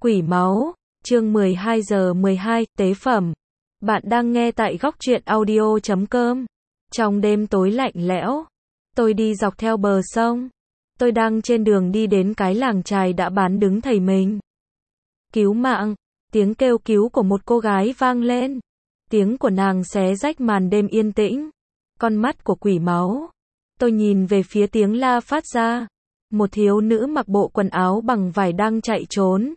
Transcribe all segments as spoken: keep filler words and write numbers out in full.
Quỷ máu, chương mười hai giờ mười hai, tế phẩm. Bạn đang nghe tại góc truyện audio chấm com. Trong đêm tối lạnh lẽo, tôi đi dọc theo bờ sông. Tôi đang trên đường đi đến cái làng chài đã bán đứng thầy mình. Cứu mạng, tiếng kêu cứu của một cô gái vang lên. Tiếng của nàng xé rách màn đêm yên tĩnh. Con mắt của quỷ máu. Tôi nhìn về phía tiếng la phát ra. Một thiếu nữ mặc bộ quần áo bằng vải đang chạy trốn.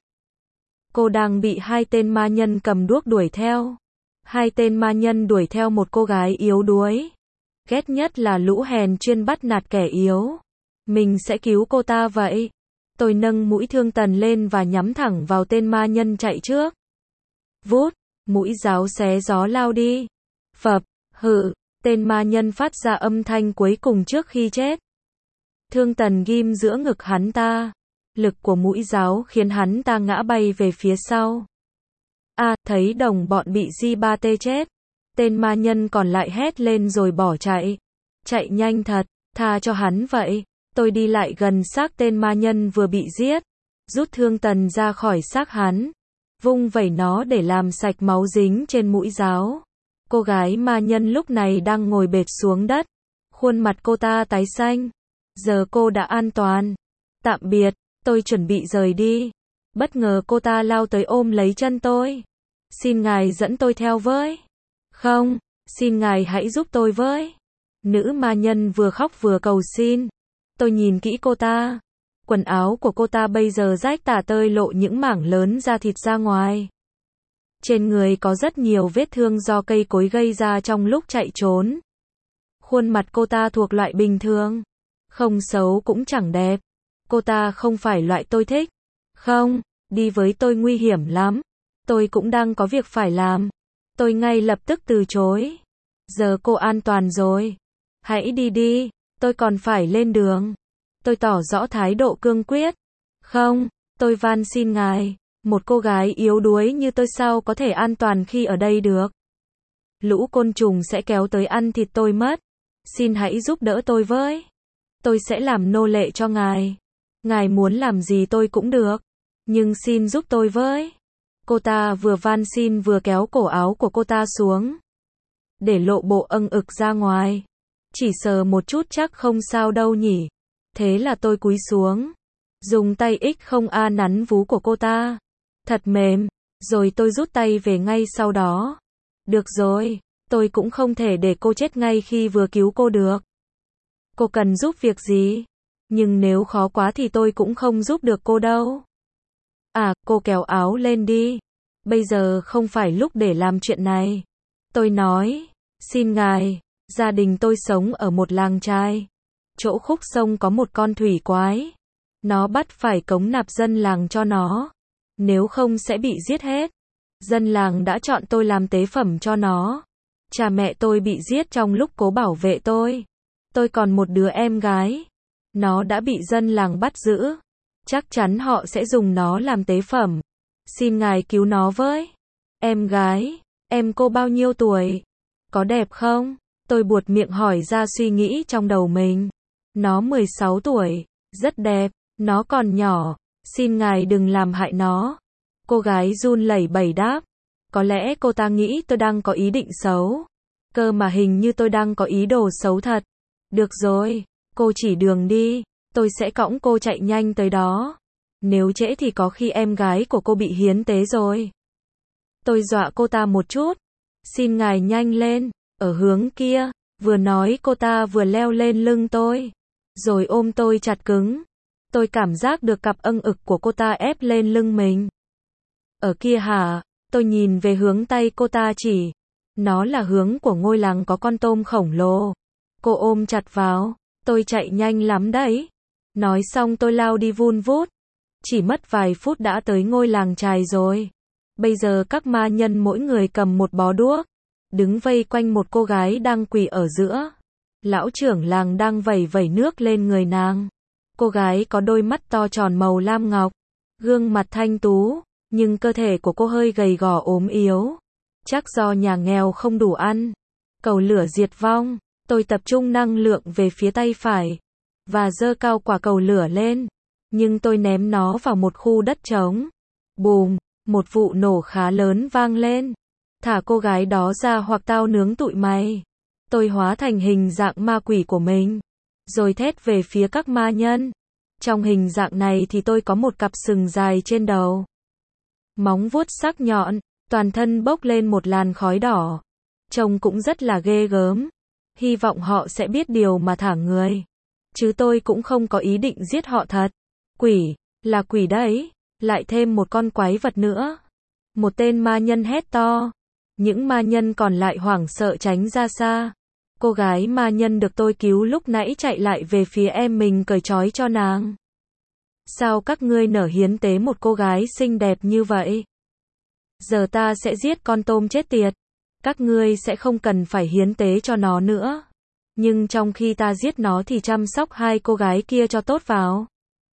Cô đang bị hai tên ma nhân cầm đuốc đuổi theo. Hai tên ma nhân đuổi theo một cô gái yếu đuối. Ghét nhất là lũ hèn chuyên bắt nạt kẻ yếu. Mình sẽ cứu cô ta vậy. Tôi nâng mũi thương tần lên và nhắm thẳng vào tên ma nhân chạy trước. Vút, mũi giáo xé gió lao đi. Phập, hự, tên ma nhân phát ra âm thanh cuối cùng trước khi chết. Thương tần ghim giữa ngực hắn ta. Lực của mũi giáo khiến hắn ta ngã bay về phía sau. A, à, thấy đồng bọn bị Di ba tê chết. Tên ma nhân còn lại hét lên rồi bỏ chạy. Chạy nhanh thật, tha cho hắn vậy. Tôi đi lại gần xác tên ma nhân vừa bị giết. Rút thương tần ra khỏi xác hắn. Vung vẩy nó để làm sạch máu dính trên mũi giáo. Cô gái ma nhân lúc này đang ngồi bệt xuống đất. Khuôn mặt cô ta tái xanh. Giờ cô đã an toàn. Tạm biệt. Tôi chuẩn bị rời đi. Bất ngờ cô ta lao tới ôm lấy chân tôi. Xin ngài dẫn tôi theo với. Không, xin ngài hãy giúp tôi với. Nữ ma nhân vừa khóc vừa cầu xin. Tôi nhìn kỹ cô ta. Quần áo của cô ta bây giờ rách tả tơi lộ những mảng lớn da thịt ra ngoài. Trên người có rất nhiều vết thương do cây cối gây ra trong lúc chạy trốn. Khuôn mặt cô ta thuộc loại bình thường. Không xấu cũng chẳng đẹp. Cô ta không phải loại tôi thích. Không, đi với tôi nguy hiểm lắm. Tôi cũng đang có việc phải làm. Tôi ngay lập tức từ chối. Giờ cô an toàn rồi. Hãy đi đi, tôi còn phải lên đường. Tôi tỏ rõ thái độ cương quyết. Không, tôi van xin ngài. Một cô gái yếu đuối như tôi sao có thể an toàn khi ở đây được. Lũ côn trùng sẽ kéo tới ăn thịt tôi mất. Xin hãy giúp đỡ tôi với. Tôi sẽ làm nô lệ cho ngài. Ngài muốn làm gì tôi cũng được. Nhưng xin giúp tôi với. Cô ta vừa van xin vừa kéo cổ áo của cô ta xuống. Để lộ bộ âng ực ra ngoài. Chỉ sờ một chút chắc không sao đâu nhỉ. Thế là tôi cúi xuống. Dùng tay ích không a nắn vú của cô ta. Thật mềm. Rồi tôi rút tay về ngay sau đó. Được rồi. Tôi cũng không thể để cô chết ngay khi vừa cứu cô được. Cô cần giúp việc gì? Nhưng nếu khó quá thì tôi cũng không giúp được cô đâu. À, cô kéo áo lên đi. Bây giờ không phải lúc để làm chuyện này. Tôi nói, xin ngài, gia đình tôi sống ở một làng chài. Chỗ khúc sông có một con thủy quái. Nó bắt phải cống nạp dân làng cho nó. Nếu không sẽ bị giết hết. Dân làng đã chọn tôi làm tế phẩm cho nó. Cha mẹ tôi bị giết trong lúc cố bảo vệ tôi. Tôi còn một đứa em gái. Nó đã bị dân làng bắt giữ. Chắc chắn họ sẽ dùng nó làm tế phẩm. Xin ngài cứu nó với. Em gái, em cô bao nhiêu tuổi? Có đẹp không? Tôi buột miệng hỏi ra suy nghĩ trong đầu mình. Nó mười sáu tuổi, rất đẹp, nó còn nhỏ. Xin ngài đừng làm hại nó. Cô gái run lẩy bẩy đáp. Có lẽ cô ta nghĩ tôi đang có ý định xấu. Cơ mà hình như tôi đang có ý đồ xấu thật. Được rồi, cô chỉ đường đi. Tôi sẽ cõng cô chạy nhanh tới đó. Nếu trễ thì có khi em gái của cô bị hiến tế rồi. Tôi dọa cô ta một chút. Xin ngài nhanh lên. Ở hướng kia. Vừa nói cô ta vừa leo lên lưng tôi. Rồi ôm tôi chặt cứng. Tôi cảm giác được cặp âng ực của cô ta ép lên lưng mình. Ở kia hả? Tôi nhìn về hướng tay cô ta chỉ. Nó là hướng của ngôi làng có con tôm khổng lồ. Cô ôm chặt vào. Tôi chạy nhanh lắm đấy. Nói xong tôi lao đi vun vút. Chỉ mất vài phút đã tới ngôi làng chài rồi. Bây giờ các ma nhân mỗi người cầm một bó đuốc. Đứng vây quanh một cô gái đang quỳ ở giữa. Lão trưởng làng đang vẩy vẩy nước lên người nàng. Cô gái có đôi mắt to tròn màu lam ngọc. Gương mặt thanh tú. Nhưng cơ thể của cô hơi gầy gò ốm yếu. Chắc do nhà nghèo không đủ ăn. Cầu lửa diệt vong. Tôi tập trung năng lượng về phía tay phải. Và giơ cao quả cầu lửa lên. Nhưng tôi ném nó vào một khu đất trống. Bùm, một vụ nổ khá lớn vang lên. Thả cô gái đó ra hoặc tao nướng tụi mày. Tôi hóa thành hình dạng ma quỷ của mình, rồi thét về phía các ma nhân. Trong hình dạng này thì tôi có một cặp sừng dài trên đầu, móng vuốt sắc nhọn, toàn thân bốc lên một làn khói đỏ. Trông cũng rất là ghê gớm. Hy vọng họ sẽ biết điều mà thả người. Chứ tôi cũng không có ý định giết họ thật. Quỷ, là quỷ đấy, lại thêm một con quái vật nữa. Một tên ma nhân hét to. Những ma nhân còn lại hoảng sợ tránh ra xa. Cô gái ma nhân được tôi cứu lúc nãy chạy lại về phía em mình cởi trói cho nàng. Sao các ngươi nỡ hiến tế một cô gái xinh đẹp như vậy? Giờ ta sẽ giết con tôm chết tiệt. Các ngươi sẽ không cần phải hiến tế cho nó nữa. Nhưng trong khi ta giết nó thì chăm sóc hai cô gái kia cho tốt vào.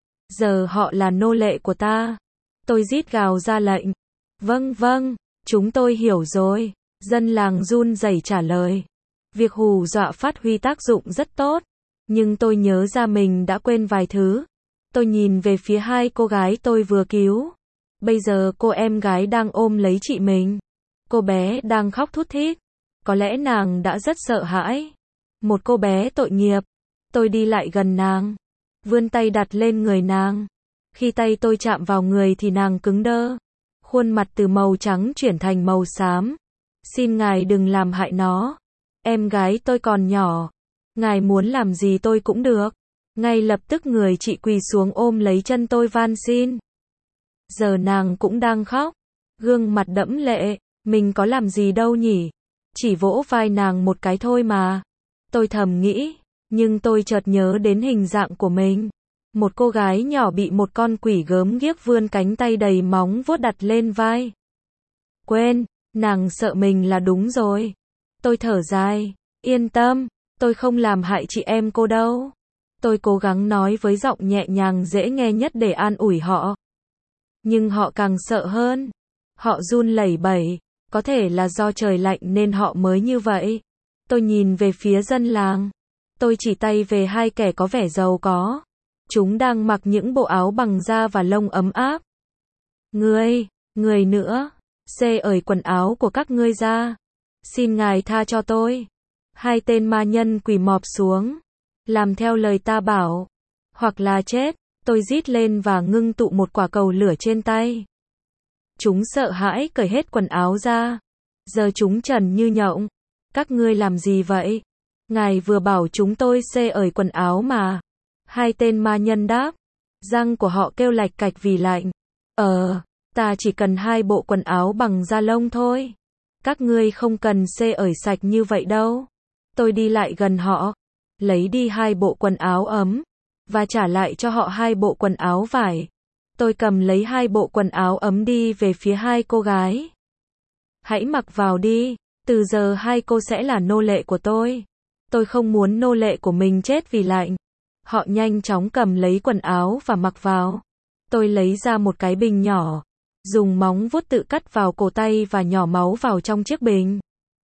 Giờ họ là nô lệ của ta. Tôi rít gào ra lệnh. Vâng vâng, chúng tôi hiểu rồi. Dân làng run rẩy trả lời. Việc hù dọa phát huy tác dụng rất tốt. Nhưng tôi nhớ ra mình đã quên vài thứ. Tôi nhìn về phía hai cô gái tôi vừa cứu. Bây giờ cô em gái đang ôm lấy chị mình. Cô bé đang khóc thút thít. Có lẽ nàng đã rất sợ hãi. Một cô bé tội nghiệp. Tôi đi lại gần nàng, vươn tay đặt lên người nàng. Khi tay tôi chạm vào người thì nàng cứng đơ. Khuôn mặt từ màu trắng chuyển thành màu xám. Xin ngài đừng làm hại nó. Em gái tôi còn nhỏ. Ngài muốn làm gì tôi cũng được. Ngay lập tức người chị quỳ xuống ôm lấy chân tôi van xin. Giờ nàng cũng đang khóc. Gương mặt đẫm lệ. Mình có làm gì đâu nhỉ? Chỉ vỗ vai nàng một cái thôi mà. Tôi thầm nghĩ. Nhưng tôi chợt nhớ đến hình dạng của mình. Một cô gái nhỏ bị một con quỷ gớm ghiếc vươn cánh tay đầy móng vuốt đặt lên vai. Quên, nàng sợ mình là đúng rồi. Tôi thở dài. Yên tâm, tôi không làm hại chị em cô đâu. Tôi cố gắng nói với giọng nhẹ nhàng dễ nghe nhất để an ủi họ. Nhưng họ càng sợ hơn. Họ run lẩy bẩy. Có thể là do trời lạnh nên họ mới như vậy. Tôi nhìn về phía dân làng. Tôi chỉ tay về hai kẻ có vẻ giàu có. Chúng đang mặc những bộ áo bằng da và lông ấm áp. Ngươi, người nữa, xê ởi quần áo của các ngươi ra. Xin ngài tha cho tôi. Hai tên ma nhân quỳ mọp xuống. Làm theo lời ta bảo. Hoặc là chết. Tôi rít lên và ngưng tụ một quả cầu lửa trên tay. Chúng sợ hãi cởi hết quần áo ra. Giờ chúng trần như nhộng. Các ngươi làm gì vậy? Ngài vừa bảo chúng tôi xê ởi quần áo mà. Hai tên ma nhân đáp. Răng của họ kêu lạch cạch vì lạnh. Ờ, ta chỉ cần hai bộ quần áo bằng da lông thôi. Các ngươi không cần xê ởi sạch như vậy đâu. Tôi đi lại gần họ. Lấy đi hai bộ quần áo ấm. Và trả lại cho họ hai bộ quần áo vải. Tôi cầm lấy hai bộ quần áo ấm đi về phía hai cô gái. Hãy mặc vào đi. Từ giờ hai cô sẽ là nô lệ của tôi. Tôi không muốn nô lệ của mình chết vì lạnh. Họ nhanh chóng cầm lấy quần áo và mặc vào. Tôi lấy ra một cái bình nhỏ. Dùng móng vuốt tự cắt vào cổ tay và nhỏ máu vào trong chiếc bình.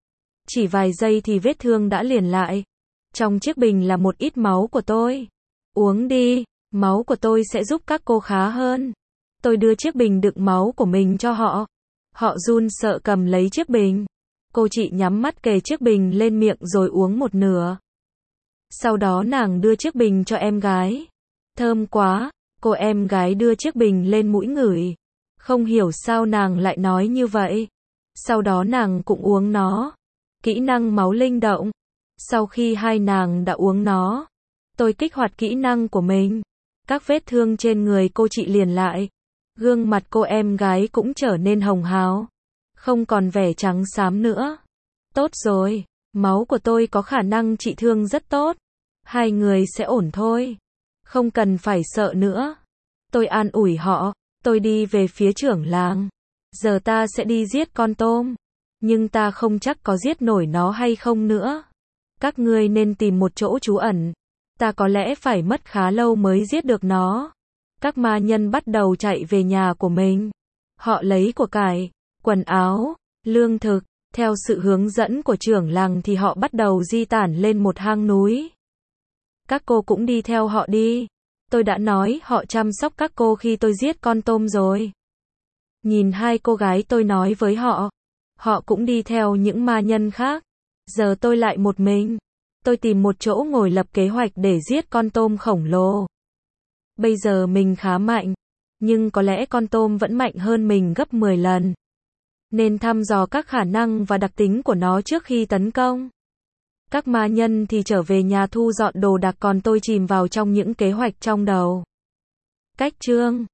Chỉ vài giây thì vết thương đã liền lại. Trong chiếc bình là một ít máu của tôi. Uống đi, máu của tôi sẽ giúp các cô khá hơn. Tôi đưa chiếc bình đựng máu của mình cho họ. Họ run sợ cầm lấy chiếc bình. Cô chị nhắm mắt kề chiếc bình lên miệng rồi uống một nửa. Sau đó nàng đưa chiếc bình cho em gái. Thơm quá, cô em gái đưa chiếc bình lên mũi ngửi. Không hiểu sao nàng lại nói như vậy. Sau đó nàng cũng uống nó. Kỹ năng máu linh động. Sau khi hai nàng đã uống nó, tôi kích hoạt kỹ năng của mình. Các vết thương trên người cô chị liền lại. Gương mặt cô em gái cũng trở nên hồng hào. Không còn vẻ trắng xám nữa. Tốt rồi, máu của tôi có khả năng trị thương rất tốt. Hai người sẽ ổn thôi. Không cần phải sợ nữa. Tôi an ủi họ. Tôi đi về phía trưởng làng. Giờ ta sẽ đi giết con tôm. Nhưng ta không chắc có giết nổi nó hay không nữa. Các ngươi nên tìm một chỗ trú ẩn. Ta có lẽ phải mất khá lâu mới giết được nó. Các ma nhân bắt đầu chạy về nhà của mình. Họ lấy của cải, quần áo, lương thực. Theo sự hướng dẫn của trưởng làng thì họ bắt đầu di tản lên một hang núi. Các cô cũng đi theo họ đi. Tôi đã nói họ chăm sóc các cô khi tôi giết con tôm rồi. Nhìn hai cô gái tôi nói với họ. Họ cũng đi theo những ma nhân khác. Giờ tôi lại một mình. Tôi tìm một chỗ ngồi lập kế hoạch để giết con tôm khổng lồ. Bây giờ mình khá mạnh. Nhưng có lẽ con tôm vẫn mạnh hơn mình gấp mười lần. Nên thăm dò các khả năng và đặc tính của nó trước khi tấn công. Các ma nhân thì trở về nhà thu dọn đồ đạc, còn tôi chìm vào trong những kế hoạch trong đầu. Cách chương